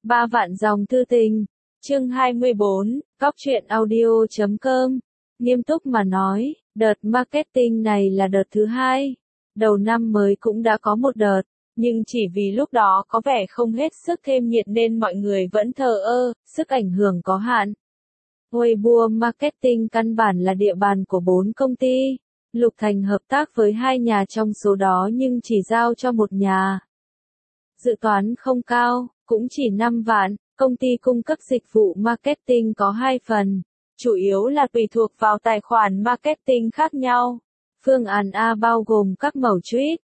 3 vạn dòng thư tình. Chương 24, Cóc truyện audio.com. Nghiêm túc mà nói, đợt marketing này là đợt thứ 2. Đầu năm mới cũng đã có một đợt, nhưng chỉ vì lúc đó có vẻ không hết sức thêm nhiệt nên mọi người vẫn thờ ơ, sức ảnh hưởng có hạn. Weibo Marketing căn bản là địa bàn của 4 công ty. Lục Thành hợp tác với 2 nhà trong số đó nhưng chỉ giao cho một nhà. Dự toán không cao, cũng chỉ 5 vạn. Công ty cung cấp dịch vụ marketing có 2 phần, chủ yếu là tùy thuộc vào tài khoản marketing khác nhau. Phương án A bao gồm các mẩu tweet,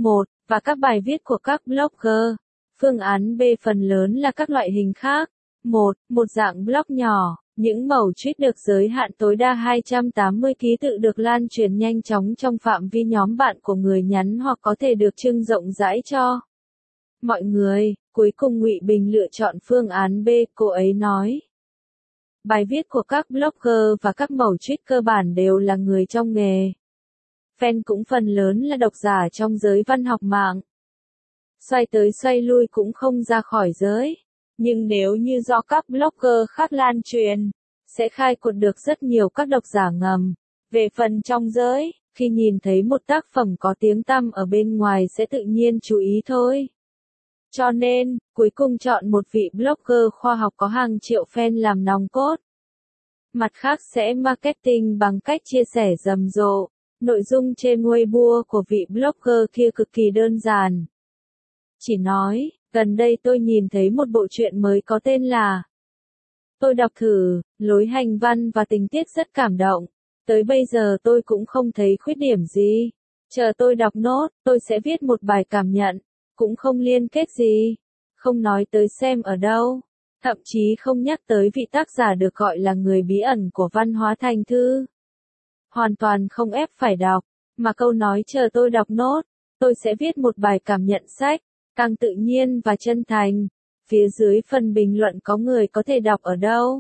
và các bài viết của các blogger. Phương án B phần lớn là các loại hình khác. Một dạng blog nhỏ, những mẩu tweet được giới hạn tối đa 280 ký tự được lan truyền nhanh chóng trong phạm vi nhóm bạn của người nhắn hoặc có thể được trưng rộng rãi cho mọi người. Cuối cùng Ngụy Bình lựa chọn phương án B, cô ấy nói. Bài viết của các blogger và các mẩu tweet cơ bản đều là người trong nghề. Fan cũng phần lớn là độc giả trong giới văn học mạng. Xoay tới xoay lui cũng không ra khỏi giới. Nhưng nếu như do các blogger khác lan truyền, sẽ khai quật được rất nhiều các độc giả ngầm. Về phần trong giới, khi nhìn thấy một tác phẩm có tiếng tăm ở bên ngoài sẽ tự nhiên chú ý thôi. Cho nên, cuối cùng chọn một vị blogger khoa học có hàng triệu fan làm nòng cốt. Mặt khác sẽ marketing bằng cách chia sẻ rầm rộ. Nội dung trên Weibo của vị blogger kia cực kỳ đơn giản. Chỉ nói, gần đây tôi nhìn thấy một bộ truyện mới có tên là Tôi đọc thử, lối hành văn và tình tiết rất cảm động. Tới bây giờ tôi cũng không thấy khuyết điểm gì. Chờ tôi đọc nốt, tôi sẽ viết một bài cảm nhận. Cũng không liên kết gì. Không nói tới xem ở đâu. Thậm chí không nhắc tới vị tác giả được gọi là người bí ẩn của văn hóa thành thư. Hoàn toàn không ép phải đọc, mà câu nói chờ tôi đọc nốt, tôi sẽ viết một bài cảm nhận sách, càng tự nhiên và chân thành. Phía dưới phần bình luận có người có thể đọc ở đâu.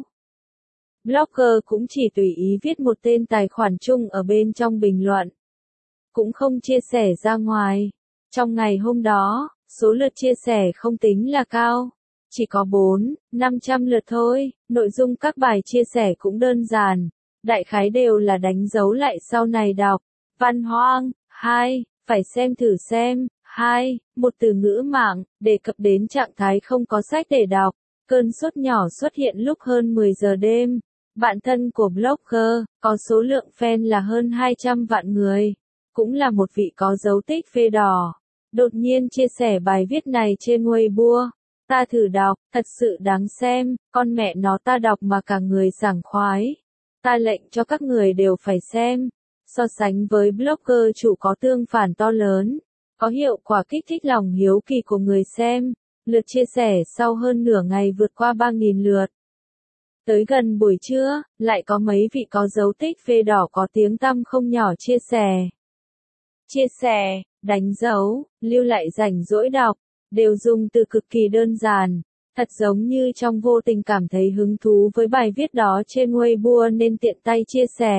Blogger cũng chỉ tùy ý viết một tên tài khoản chung ở bên trong bình luận. Cũng không chia sẻ ra ngoài. Trong ngày hôm đó, số lượt chia sẻ không tính là cao. Chỉ có 400-500 lượt thôi. Nội dung các bài chia sẻ cũng đơn giản. Đại khái đều là đánh dấu lại sau này đọc. Văn hoang, 2, phải xem thử xem, 2, một từ ngữ mạng, đề cập đến trạng thái không có sách để đọc. Cơn sốt nhỏ xuất hiện lúc hơn 10 giờ đêm. Bạn thân của blogger, có số lượng fan là hơn 200 vạn người. Cũng là một vị có dấu tích phê đỏ. Đột nhiên chia sẻ bài viết này trên Weibo. Ta thử đọc, thật sự đáng xem, con mẹ nó ta đọc mà cả người sảng khoái. Ta lệnh cho các người đều phải xem. So sánh với blogger chủ có tương phản to lớn, có hiệu quả kích thích lòng hiếu kỳ của người xem. Lượt chia sẻ sau hơn nửa ngày vượt qua 3.000 lượt. Tới gần buổi trưa, lại có mấy vị có dấu tích phê đỏ có tiếng tăm không nhỏ chia sẻ. Chia sẻ, đánh dấu, lưu lại rảnh rỗi đọc, đều dùng từ cực kỳ đơn giản. Thật giống như trong vô tình cảm thấy hứng thú với bài viết đó trên Weibo nên tiện tay chia sẻ.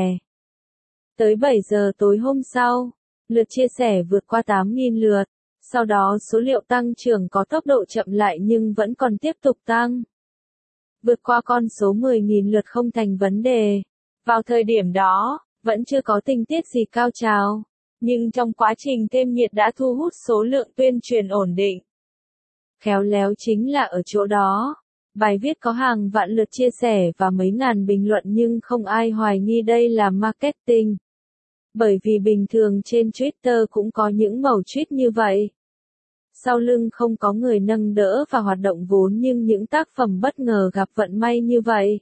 Tới 7 giờ tối hôm sau, lượt chia sẻ vượt qua 8.000 lượt. Sau đó số liệu tăng trưởng có tốc độ chậm lại nhưng vẫn còn tiếp tục tăng. Vượt qua con số 10.000 lượt không thành vấn đề. Vào thời điểm đó, vẫn chưa có tình tiết gì cao trào. Nhưng trong quá trình thêm nhiệt đã thu hút số lượng tuyên truyền ổn định. Khéo léo chính là ở chỗ đó. Bài viết có hàng vạn lượt chia sẻ và mấy ngàn bình luận nhưng không ai hoài nghi đây là marketing. Bởi vì bình thường trên Twitter cũng có những mẩu tweet như vậy. Sau lưng không có người nâng đỡ và hoạt động vốn nhưng những tác phẩm bất ngờ gặp vận may như vậy.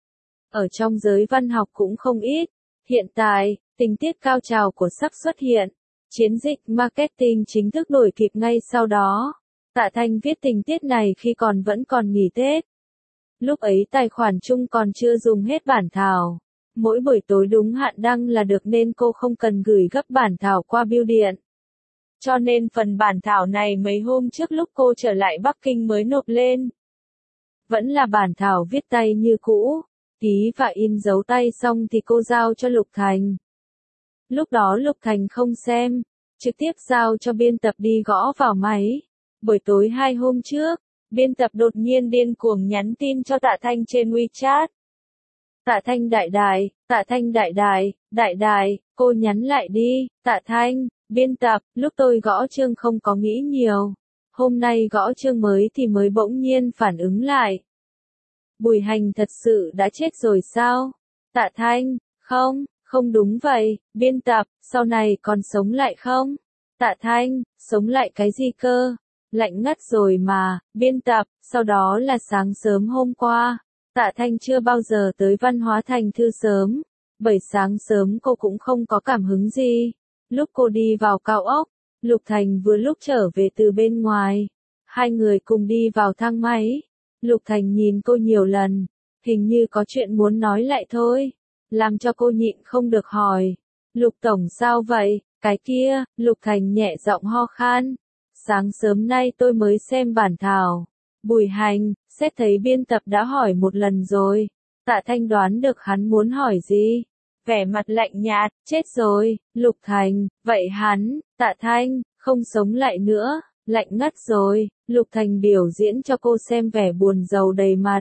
Ở trong giới văn học cũng không ít. Hiện tại, tình tiết cao trào của sắp xuất hiện. Chiến dịch marketing chính thức nổi kịp ngay sau đó. Tạ Thanh viết tình tiết này khi vẫn còn nghỉ Tết. Lúc ấy tài khoản chung còn chưa dùng hết bản thảo. Mỗi buổi tối đúng hạn đăng là được nên cô không cần gửi gấp bản thảo qua bưu điện. Cho nên phần bản thảo này mấy hôm trước lúc cô trở lại Bắc Kinh mới nộp lên. Vẫn là bản thảo viết tay như cũ. Ký và in dấu tay xong thì cô giao cho Lục Thành. Lúc đó Lục Thành không xem, trực tiếp giao cho biên tập đi gõ vào máy. Buổi tối 2 hôm trước, Biên tập đột nhiên điên cuồng nhắn tin cho Tạ Thanh trên WeChat. Tạ Thanh đại đại, Tạ Thanh đại đại, cô nhắn lại đi, Tạ Thanh, biên tập, lúc tôi gõ chương không có nghĩ nhiều. Hôm nay gõ chương mới thì mới bỗng nhiên phản ứng lại. Bùi Hành thật sự đã chết rồi sao? Tạ Thanh, không, không đúng vậy, biên tập, sau này còn sống lại không? Tạ Thanh, sống lại cái gì cơ? Lạnh ngắt rồi mà, biên tập, sau đó là sáng sớm hôm qua. Tạ Thanh chưa bao giờ tới Văn Hóa Thành thư sớm, bởi sáng sớm cô cũng không có cảm hứng gì. Lúc cô đi vào cao ốc, Lục Thành vừa lúc trở về từ bên ngoài. Hai người cùng đi vào thang máy. Lục Thành nhìn cô nhiều lần, hình như có chuyện muốn nói lại thôi, làm cho cô nhịn không được hỏi. Lục Tổng sao vậy, cái kia, Lục Thành nhẹ giọng ho khan. Sáng sớm nay tôi mới xem bản thảo. Bùi Hành, xét thấy biên tập đã hỏi một lần rồi. Tạ Thanh đoán được hắn muốn hỏi gì. Vẻ mặt lạnh nhạt, chết rồi, Lục Thành, vậy hắn, Tạ Thanh, không sống lại nữa, lạnh ngắt rồi, Lục Thành biểu diễn cho cô xem vẻ buồn rầu đầy mặt.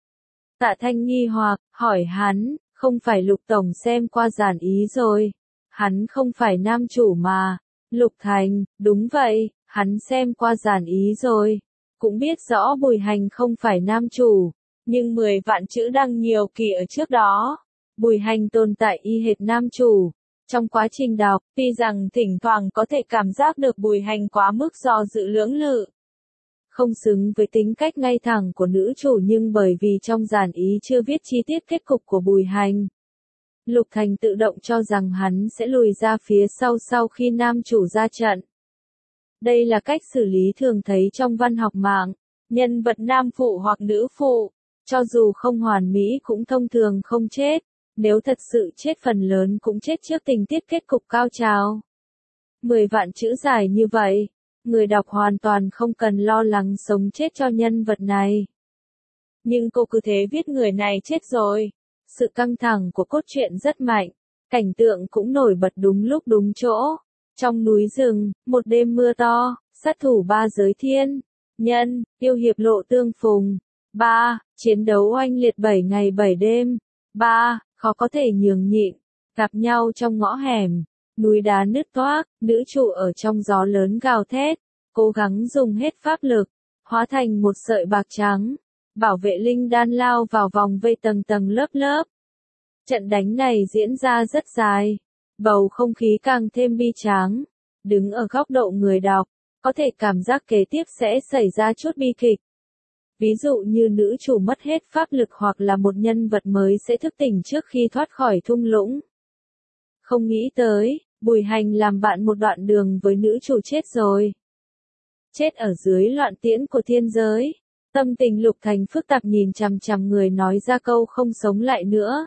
Tạ Thanh nghi hoặc, hỏi hắn, không phải Lục Tổng xem qua giản ý rồi, hắn không phải nam chủ mà. Lục Thành, đúng vậy, hắn xem qua giản ý rồi, cũng biết rõ Bùi Hành không phải nam chủ, nhưng 10 vạn chữ đăng nhiều kỳ ở trước đó. Bùi Hành tồn tại y hệt nam chủ. Trong quá trình đọc, tuy rằng thỉnh thoảng có thể cảm giác được Bùi Hành quá mức do dự lưỡng lự, không xứng với tính cách ngay thẳng của nữ chủ, nhưng bởi vì trong giản ý chưa viết chi tiết kết cục của Bùi Hành, Lục Thành tự động cho rằng hắn sẽ lùi ra phía sau khi nam chủ ra trận. Đây là cách xử lý thường thấy trong văn học mạng, nhân vật nam phụ hoặc nữ phụ, cho dù không hoàn mỹ cũng thông thường không chết. Nếu thật sự chết phần lớn cũng chết trước tình tiết kết cục cao trào. 10 vạn chữ dài như vậy, người đọc hoàn toàn không cần lo lắng sống chết cho nhân vật này. Nhưng cô cứ thế viết người này chết rồi. Sự căng thẳng của cốt truyện rất mạnh, cảnh tượng cũng nổi bật đúng lúc đúng chỗ. Trong núi rừng, một đêm mưa to, sát thủ ba giới thiên, nhân, yêu hiệp lộ tương phùng. 3. Chiến đấu oanh liệt 7 ngày 7 đêm. 3. Khó có thể nhường nhịn, gặp nhau trong ngõ hẻm, núi đá nứt toác, nữ chủ ở trong gió lớn gào thét, cố gắng dùng hết pháp lực, hóa thành một sợi bạc trắng, bảo vệ linh đan lao vào vòng vây tầng tầng lớp lớp. Trận đánh này diễn ra rất dài, bầu không khí càng thêm bi tráng. Đứng ở góc độ người đọc, có thể cảm giác kế tiếp sẽ xảy ra chút bi kịch. Ví dụ như nữ chủ mất hết pháp lực hoặc là một nhân vật mới sẽ thức tỉnh trước khi thoát khỏi thung lũng. Không nghĩ tới, Bùi Hành làm bạn một đoạn đường với nữ chủ chết rồi. Chết ở dưới loạn tiễn của thiên giới. Tâm tình Lục Thành phức tạp nhìn chằm chằm người nói ra câu không sống lại nữa.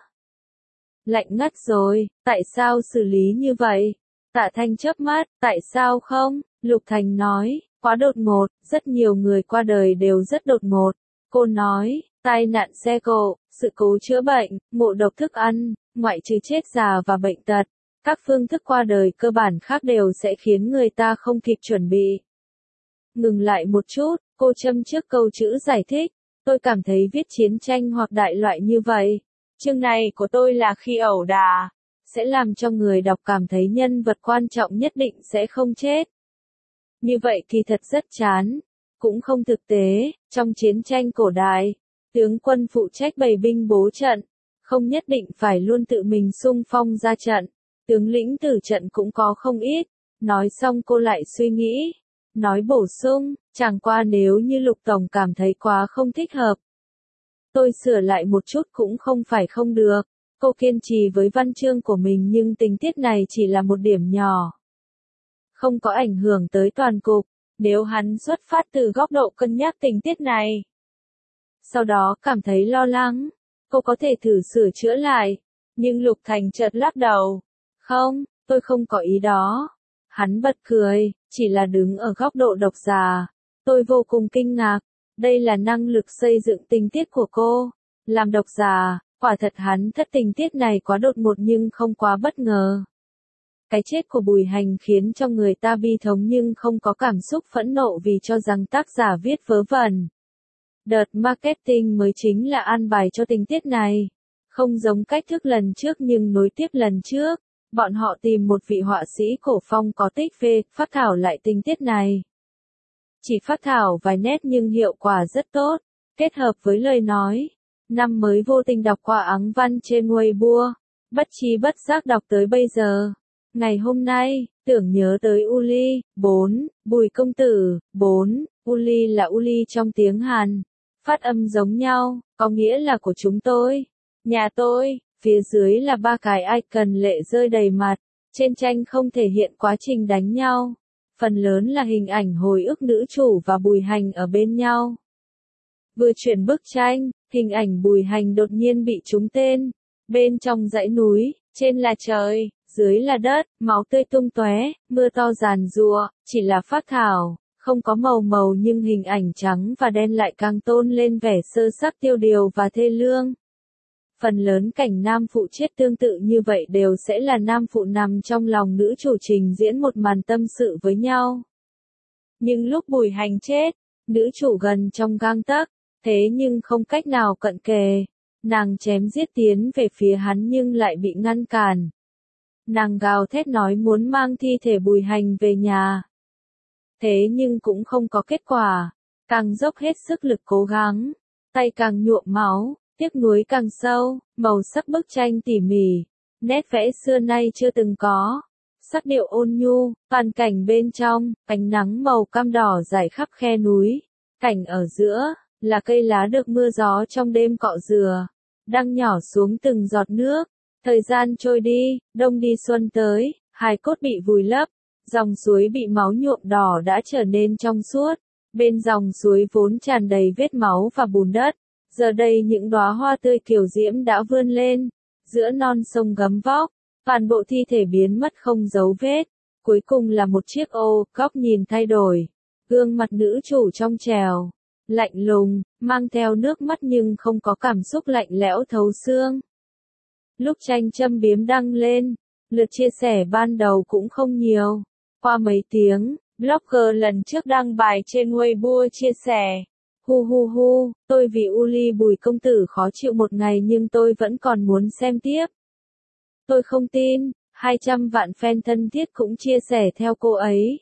Lạnh ngắt rồi, tại sao xử lý như vậy? Tạ Thanh chớp mắt, tại sao không? Lục Thành nói, quá đột ngột, rất nhiều người qua đời đều rất đột ngột. Cô nói, tai nạn xe cộ, sự cố chữa bệnh, ngộ độc thức ăn, ngoại trừ chết già và bệnh tật, các phương thức qua đời cơ bản khác đều sẽ khiến người ta không kịp chuẩn bị. Ngừng lại một chút, cô châm trước câu chữ giải thích, tôi cảm thấy viết chiến tranh hoặc đại loại như vậy. Chương này của tôi là khi ẩu đả, sẽ làm cho người đọc cảm thấy nhân vật quan trọng nhất định sẽ không chết. Như vậy thì thật rất chán, cũng không thực tế. Trong chiến tranh cổ đại, tướng quân phụ trách bày binh bố trận, không nhất định phải luôn tự mình xung phong ra trận, tướng lĩnh tử trận cũng có không ít. Nói xong cô lại suy nghĩ, nói bổ sung, chẳng qua nếu như Lục Tổng cảm thấy quá không thích hợp, tôi sửa lại một chút cũng không phải không được. Cô kiên trì với văn chương của mình nhưng tình tiết này chỉ là một điểm nhỏ, không có ảnh hưởng tới toàn cục. Nếu hắn xuất phát từ góc độ cân nhắc tình tiết này, sau đó cảm thấy lo lắng, cô có thể thử sửa chữa lại. Nhưng Lục Thành chợt lắc đầu. Không, tôi không có ý đó. Hắn bật cười, chỉ là đứng ở góc độ độc giả. Tôi vô cùng kinh ngạc. Đây là năng lực xây dựng tình tiết của cô. Làm độc giả, quả thật hắn thất tình tiết này quá đột ngột nhưng không quá bất ngờ. Cái chết của Bùi Hành khiến cho người ta bi thống nhưng không có cảm xúc phẫn nộ vì cho rằng tác giả viết vớ vẩn. Đợt marketing mới chính là an bài cho tình tiết này. Không giống cách thức lần trước nhưng nối tiếp lần trước, bọn họ tìm một vị họa sĩ cổ phong có tích về phác thảo lại tình tiết này. Chỉ phác thảo vài nét nhưng hiệu quả rất tốt, kết hợp với lời nói. Năm mới vô tình đọc qua áng văn trên Weibo, bất trí bất giác đọc tới bây giờ. Ngày hôm nay, tưởng nhớ tới Uli, 4, Bùi công tử, 4, Uli là Uli trong tiếng Hàn. Phát âm giống nhau, có nghĩa là của chúng tôi. Nhà tôi, phía dưới là ba cái icon lệ rơi đầy mặt. Trên tranh không thể hiện quá trình đánh nhau. Phần lớn là hình ảnh hồi ức nữ chủ và Bùi Hành ở bên nhau. Vừa chuyển bức tranh, hình ảnh Bùi Hành đột nhiên bị trúng tên. Bên trong dãy núi, trên là trời, dưới là đất, máu tươi tung tóe, mưa to giàn giụa, chỉ là phác thảo, không có màu màu nhưng hình ảnh trắng và đen lại càng tôn lên vẻ sơ sắc tiêu điều và thê lương. Phần lớn cảnh nam phụ chết tương tự như vậy đều sẽ là nam phụ nằm trong lòng nữ chủ trình diễn một màn tâm sự với nhau. Nhưng lúc Bùi Hành chết, nữ chủ gần trong gang tấc, thế nhưng không cách nào cận kề. Nàng chém giết tiến về phía hắn nhưng lại bị ngăn cản. Nàng gào thét nói muốn mang thi thể Bùi Hành về nhà. Thế nhưng cũng không có kết quả, càng dốc hết sức lực cố gắng, tay càng nhuộm máu, tiếc nuối càng sâu, màu sắc bức tranh tỉ mỉ, nét vẽ xưa nay chưa từng có, sắc điệu ôn nhu, toàn cảnh bên trong, ánh nắng màu cam đỏ rải khắp khe núi, cảnh ở giữa, là cây lá được mưa gió trong đêm cọ rửa, đang nhỏ xuống từng giọt nước, thời gian trôi đi, đông đi xuân tới, hài cốt bị vùi lấp, dòng suối bị máu nhuộm đỏ đã trở nên trong suốt, bên dòng suối vốn tràn đầy vết máu và bùn đất. Giờ đây những đóa hoa tươi kiều diễm đã vươn lên, giữa non sông gấm vóc, toàn bộ thi thể biến mất không dấu vết, cuối cùng là một chiếc ô, góc nhìn thay đổi, gương mặt nữ chủ trong trèo, lạnh lùng, mang theo nước mắt nhưng không có cảm xúc lạnh lẽo thấu xương. Lúc tranh châm biếm đăng lên, lượt chia sẻ ban đầu cũng không nhiều, qua mấy tiếng, blogger lần trước đăng bài trên Weibo chia sẻ. Hu hu hu, tôi vì Uli Bùi công tử khó chịu một ngày nhưng tôi vẫn còn muốn xem tiếp. Tôi không tin, 200 vạn fan thân thiết cũng chia sẻ theo cô ấy.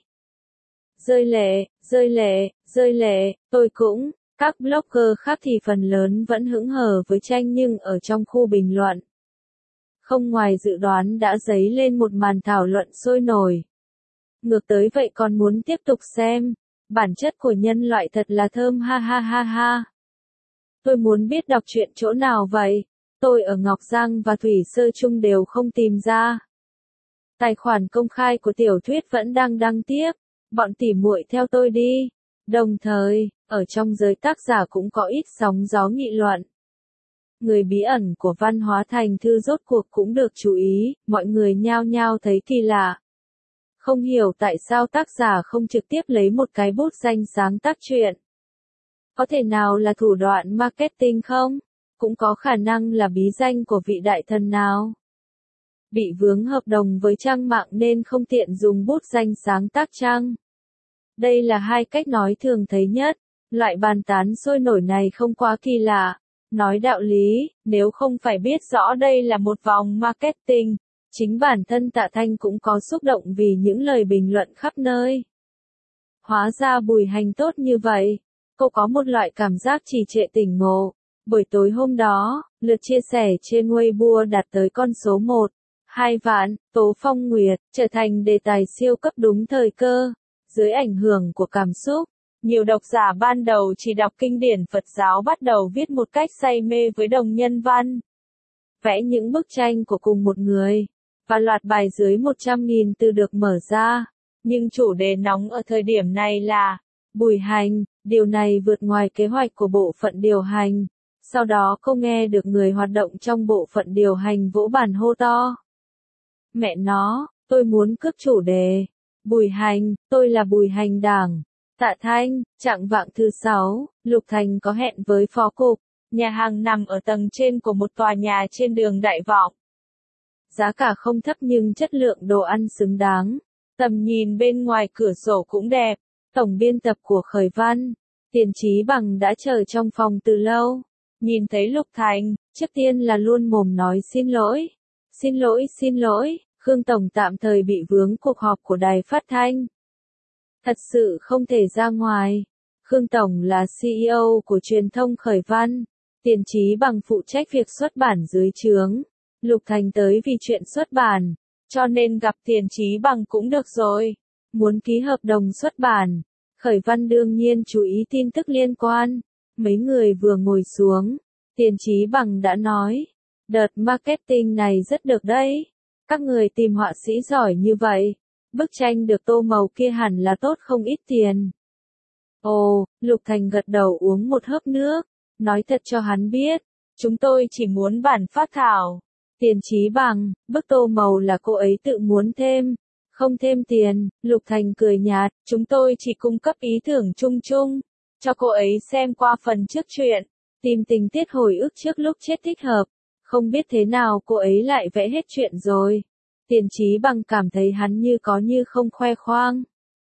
Rơi lệ, rơi lệ, rơi lệ, tôi cũng, các blogger khác thì phần lớn vẫn hững hờ với tranh nhưng ở trong khu bình luận. Không ngoài dự đoán đã dấy lên một màn thảo luận sôi nổi. Ngược tới vậy còn muốn tiếp tục xem. Bản chất của nhân loại thật là thơm ha ha ha ha. Tôi muốn biết đọc truyện chỗ nào vậy? Tôi ở Ngọc Giang và Thủy Sơ Trung đều không tìm ra. Tài khoản công khai của tiểu thuyết vẫn đang đăng tiếp. Bọn tỉ muội theo tôi đi. Đồng thời, ở trong giới tác giả cũng có ít sóng gió nghị luận. Người bí ẩn của văn hóa thành thư rốt cuộc cũng được chú ý, mọi người nhao nhao thấy kỳ lạ. Không hiểu tại sao tác giả không trực tiếp lấy một cái bút danh sáng tác truyện. Có thể nào là thủ đoạn marketing không? Cũng có khả năng là bí danh của vị đại thần nào. Bị vướng hợp đồng với trang mạng nên không tiện dùng bút danh sáng tác chăng? Đây là hai cách nói thường thấy nhất. Loại bàn tán sôi nổi này không quá kỳ lạ. Nói đạo lý, nếu không phải biết rõ đây là một vòng marketing, chính bản thân Tạ Thanh cũng có xúc động vì những lời bình luận khắp nơi. Hóa ra Bùi Hành tốt như vậy. Cô có một loại cảm giác trì trệ tỉnh ngộ. Buổi tối hôm đó, lượt chia sẻ trên Weibo đạt tới con số 1, 2 vạn, Tố Phong Nguyệt, trở thành đề tài siêu cấp đúng thời cơ. Dưới ảnh hưởng của cảm xúc, nhiều độc giả ban đầu chỉ đọc kinh điển Phật giáo bắt đầu viết một cách say mê với đồng nhân văn. Vẽ những bức tranh của cùng một người. Và loạt bài dưới 100.000 từ được mở ra. Nhưng chủ đề nóng ở thời điểm này là Bùi Hành, điều này vượt ngoài kế hoạch của bộ phận điều hành. Sau đó cô nghe được người hoạt động trong bộ phận điều hành vỗ bàn hô to. Mẹ nó, tôi muốn cướp chủ đề. Bùi Hành, tôi là Bùi Hành Đảng. Tạ Thanh, trạng vạng thứ 6, Lục Thành có hẹn với phó cục. Nhà hàng nằm ở tầng trên của một tòa nhà trên đường Đại Vọng. Giá cả không thấp nhưng chất lượng đồ ăn xứng đáng. Tầm nhìn bên ngoài cửa sổ cũng đẹp. Tổng biên tập của Khởi Văn. Tiền Chí Bằng đã chờ trong phòng từ lâu. Nhìn thấy Lục Thành, trước tiên là luôn mồm nói xin lỗi. Xin lỗi, Khương Tổng tạm thời bị vướng cuộc họp của đài phát thanh. Thật sự không thể ra ngoài. Khương Tổng là CEO của truyền thông Khởi Văn. Tiền Chí Bằng phụ trách việc xuất bản dưới trướng. Lục Thành tới vì chuyện xuất bản, cho nên gặp Tiền Chí Bằng cũng được rồi. Muốn ký hợp đồng xuất bản. Khởi Văn đương nhiên chú ý tin tức liên quan. Mấy người vừa ngồi xuống, Tiền Chí Bằng đã nói, đợt marketing này rất được đấy. Các người tìm họa sĩ giỏi như vậy, bức tranh được tô màu kia hẳn là tốt không ít tiền. Ồ, Lục Thành gật đầu uống một hớp nước, nói thật cho hắn biết, chúng tôi chỉ muốn bản phác thảo. Tiền Chí Bằng, bức tô màu là cô ấy tự muốn thêm, không thêm tiền. Lục Thành cười nhạt, chúng tôi chỉ cung cấp ý tưởng chung chung, cho cô ấy xem qua phần trước truyện, tìm tình tiết hồi ức trước lúc chết thích hợp. Không biết thế nào cô ấy lại vẽ hết chuyện rồi. Tiền Chí Bằng cảm thấy hắn như có như không khoe khoang.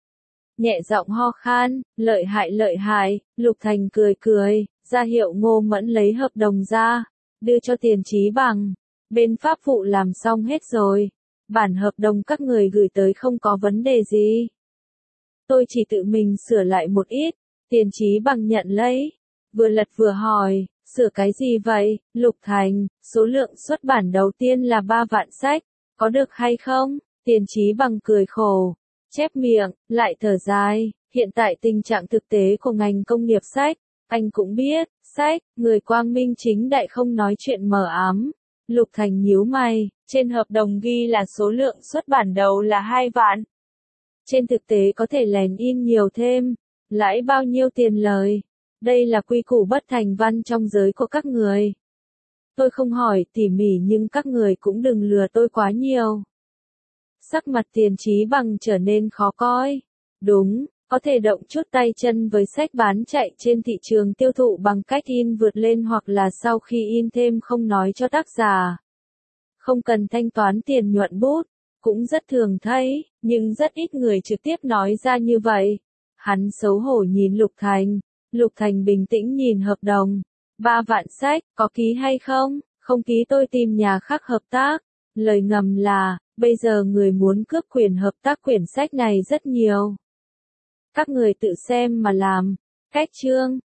Nhẹ giọng ho khan, lợi hại, Lục Thành cười, ra hiệu Ngô Mẫn lấy hợp đồng ra, đưa cho Tiền Chí Bằng. Bên pháp vụ làm xong hết rồi. Bản hợp đồng các người gửi tới không có vấn đề gì. Tôi chỉ tự mình sửa lại một ít. Tiền Chí Bằng nhận lấy. Vừa lật vừa hỏi, sửa cái gì vậy, Lục Thành? Số lượng xuất bản đầu tiên là 3 vạn sách, có được hay không? Tiền Chí Bằng cười khổ, chép miệng, lại thở dài. Hiện tại tình trạng thực tế của ngành công nghiệp sách, anh cũng biết, sách, người quang minh chính đại không nói chuyện mờ ám. Lục Thành nhíu mày, trên hợp đồng ghi là số lượng xuất bản đầu là 2 vạn. Trên thực tế có thể lèn in nhiều thêm, lãi bao nhiêu tiền lời. Đây là quy củ bất thành văn trong giới của các người. Tôi không hỏi tỉ mỉ nhưng các người cũng đừng lừa tôi quá nhiều. Sắc mặt Tiền Chí Bằng trở nên khó coi. Đúng, có thể động chút tay chân với sách bán chạy trên thị trường tiêu thụ bằng cách in vượt lên hoặc là sau khi in thêm không nói cho tác giả. Không cần thanh toán tiền nhuận bút, cũng rất thường thấy, nhưng rất ít người trực tiếp nói ra như vậy. Hắn xấu hổ nhìn Lục Thành. Lục Thành bình tĩnh nhìn hợp đồng. 3 vạn sách, có ký hay không? Không ký tôi tìm nhà khác hợp tác. Lời ngầm là, bây giờ người muốn cướp quyền hợp tác quyển sách này rất nhiều. Các người tự xem mà làm. Cách chương.